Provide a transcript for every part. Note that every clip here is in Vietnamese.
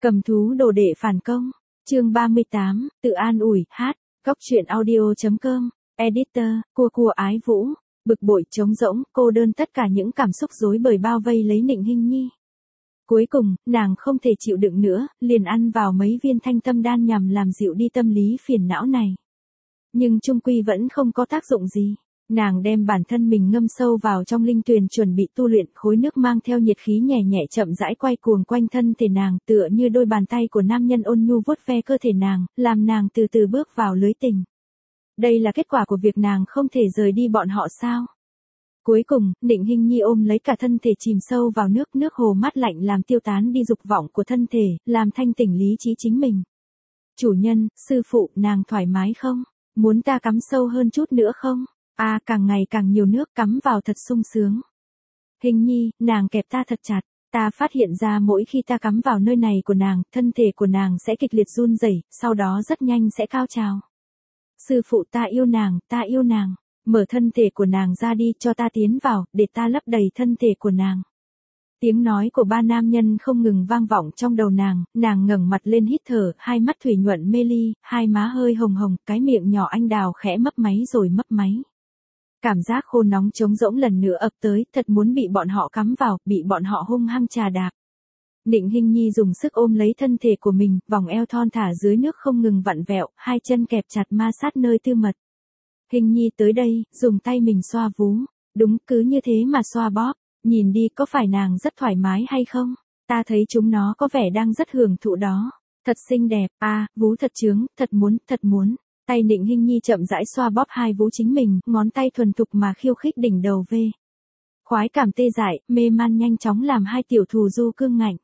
Cầm thú đồ đệ phản công. Chương 38, tự an ủi, hát. Góc truyện audio.com. Editor, cua ái vũ. Bực bội trống rỗng, cô đơn tất cả những cảm xúc rối bời bao vây lấy Nịnh Hinh Nhi. Cuối cùng, nàng không thể chịu đựng nữa, liền ăn vào mấy viên thanh tâm đan nhằm làm dịu đi tâm lý phiền não này. Nhưng chung quy vẫn không có tác dụng gì. Nàng đem bản thân mình ngâm sâu vào trong linh tuyền chuẩn bị tu luyện, khối nước mang theo nhiệt khí nhẹ nhẹ chậm rãi quay cuồng quanh thân thể nàng, tựa như đôi bàn tay của nam nhân ôn nhu vuốt ve cơ thể nàng, làm nàng từ từ bước vào lưới tình. Đây là kết quả của việc nàng không thể rời đi bọn họ sao? Cuối cùng, Nịnh Hinh Nhi ôm lấy cả thân thể chìm sâu vào nước hồ mát lạnh làm tiêu tán đi dục vọng của thân thể, làm thanh tỉnh lý trí chính mình. Chủ nhân, sư phụ, nàng thoải mái không? Muốn ta cắm sâu hơn chút nữa không? Càng ngày càng nhiều nước cắm vào thật sung sướng. Hình Nhi, nàng kẹp ta thật chặt, ta phát hiện ra mỗi khi ta cắm vào nơi này của nàng, thân thể của nàng sẽ kịch liệt run rẩy, sau đó rất nhanh sẽ cao trào. Sư phụ, ta yêu nàng, mở thân thể của nàng ra đi, cho ta tiến vào, để ta lấp đầy thân thể của nàng. Tiếng nói của ba nam nhân không ngừng vang vọng trong đầu nàng ngẩng mặt lên hít thở, hai mắt thủy nhuận mê ly, hai má hơi hồng hồng, cái miệng nhỏ anh đào khẽ mấp máy rồi mấp máy. Cảm giác khô nóng trống rỗng lần nữa ập tới, thật muốn bị bọn họ cắm vào, bị bọn họ hung hăng chà đạp. Nịnh Hinh Nhi dùng sức ôm lấy thân thể của mình, vòng eo thon thả dưới nước không ngừng vặn vẹo, hai chân kẹp chặt ma sát nơi tư mật. Hinh Nhi tới đây, dùng tay mình xoa vú. Đúng, cứ như thế mà xoa bóp. Nhìn đi, có phải nàng rất thoải mái hay không? Ta thấy chúng nó có vẻ đang rất hưởng thụ đó. Thật xinh đẹp, vú thật trướng, thật muốn. Tay Nịnh Hinh Nhi chậm rãi xoa bóp hai vú chính mình, ngón tay thuần thục mà khiêu khích đỉnh đầu về. Khoái cảm tê dại, mê man nhanh chóng làm hai tiểu thù du cương ngạnh.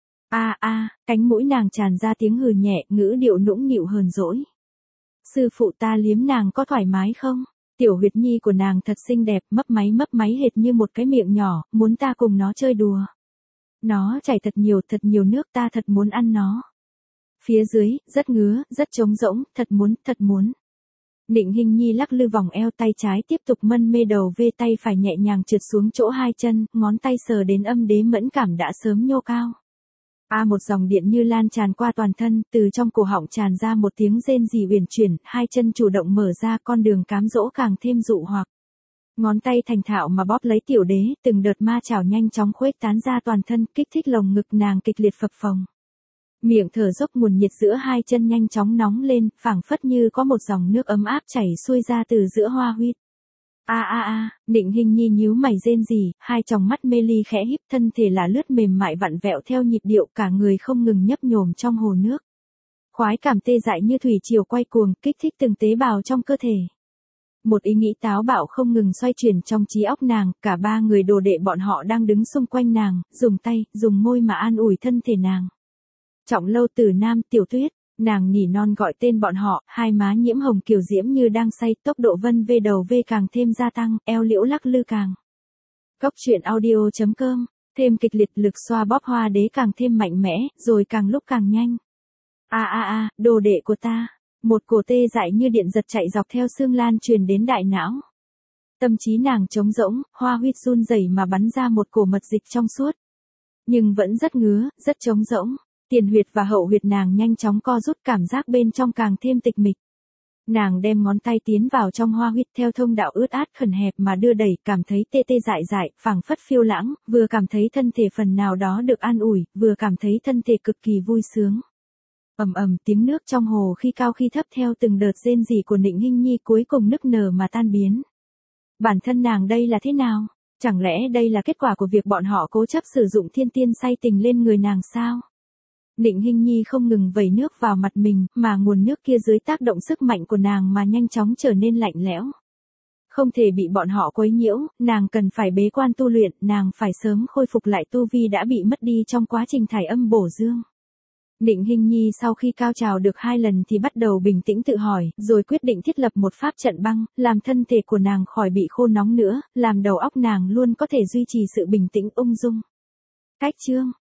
Cánh mũi nàng tràn ra tiếng hừ nhẹ, ngữ điệu nũng nịu hờn dỗi. Sư phụ, ta liếm nàng có thoải mái không? Tiểu huyệt nhi của nàng thật xinh đẹp, mấp máy hệt như một cái miệng nhỏ, muốn ta cùng nó chơi đùa. Nó chảy thật nhiều nước, ta thật muốn ăn nó. Phía dưới, rất ngứa, rất trống rỗng, thật muốn. Nịnh Hinh Nhi lắc lư vòng eo, tay trái tiếp tục mân mê đầu về, tay phải nhẹ nhàng trượt xuống chỗ hai chân, ngón tay sờ đến âm đế mẫn cảm đã sớm nhô cao. Một dòng điện như lan tràn qua toàn thân, từ trong cổ họng tràn ra một tiếng rên rỉ uyển chuyển, hai chân chủ động mở ra, con đường cám dỗ càng thêm dụ hoặc. Ngón tay thành thạo mà bóp lấy tiểu đế, từng đợt ma chảo nhanh chóng khuếch tán ra toàn thân, kích thích lồng ngực nàng kịch liệt phập phồng. Miệng thở dốc nguồn nhiệt giữa hai chân nhanh chóng nóng lên, phảng phất như có một dòng nước ấm áp chảy xuôi ra từ giữa hoa huyết. Nịnh Hinh Nhi nhíu mày rên rỉ, hai tròng mắt mê ly khẽ híp, thân thể là lướt mềm mại vặn vẹo theo nhịp điệu, cả người không ngừng nhấp nhổm trong hồ nước. Khoái cảm tê dại như thủy triều quay cuồng, kích thích từng tế bào trong cơ thể. Một ý nghĩ táo bạo không ngừng xoay chuyển trong trí óc nàng, cả ba người đồ đệ bọn họ đang đứng xung quanh nàng, dùng tay, dùng môi mà an ủi thân thể nàng. Trọng Lâu, Tử Nam, Tiểu Tuyết. Nàng nỉ non gọi tên bọn họ, hai má nhiễm hồng kiều diễm như đang say, tốc độ vân vê đầu vê càng thêm gia tăng, eo liễu lắc lư càng. Góc truyện audio.com, thêm kịch liệt, lực xoa bóp hoa đế càng thêm mạnh mẽ, rồi càng lúc càng nhanh. Đồ đệ của ta. Một cổ tê dại như điện giật chạy dọc theo xương lan truyền đến đại não. Tâm trí nàng trống rỗng, hoa huyết run rẩy mà bắn ra một cổ mật dịch trong suốt. Nhưng vẫn rất ngứa, rất trống rỗng. Tiền huyệt và hậu huyệt nàng nhanh chóng co rút, cảm giác bên trong càng thêm tịch mịch. Nàng đem ngón tay tiến vào trong hoa huyệt theo thông đạo ướt át khẩn hẹp mà đưa đẩy, cảm thấy tê dại, phảng phất phiêu lãng, vừa cảm thấy thân thể phần nào đó được an ủi, vừa cảm thấy thân thể cực kỳ vui sướng. Ầm tiếng nước trong hồ khi cao khi thấp theo từng đợt rên rỉ của Nịnh Hinh Nhi cuối cùng nức nở mà tan biến. Bản thân nàng đây là thế nào? Chẳng lẽ đây là kết quả của việc bọn họ cố chấp sử dụng thiên tiên say tình lên người nàng sao? Nịnh Hinh Nhi không ngừng vẩy nước vào mặt mình, mà nguồn nước kia dưới tác động sức mạnh của nàng mà nhanh chóng trở nên lạnh lẽo. Không thể bị bọn họ quấy nhiễu, nàng cần phải bế quan tu luyện, nàng phải sớm khôi phục lại tu vi đã bị mất đi trong quá trình thải âm bổ dương. Nịnh Hinh Nhi sau khi cao trào được 2 lần thì bắt đầu bình tĩnh tự hỏi, rồi quyết định thiết lập một pháp trận băng, làm thân thể của nàng khỏi bị khô nóng nữa, làm đầu óc nàng luôn có thể duy trì sự bình tĩnh ung dung. Cách chương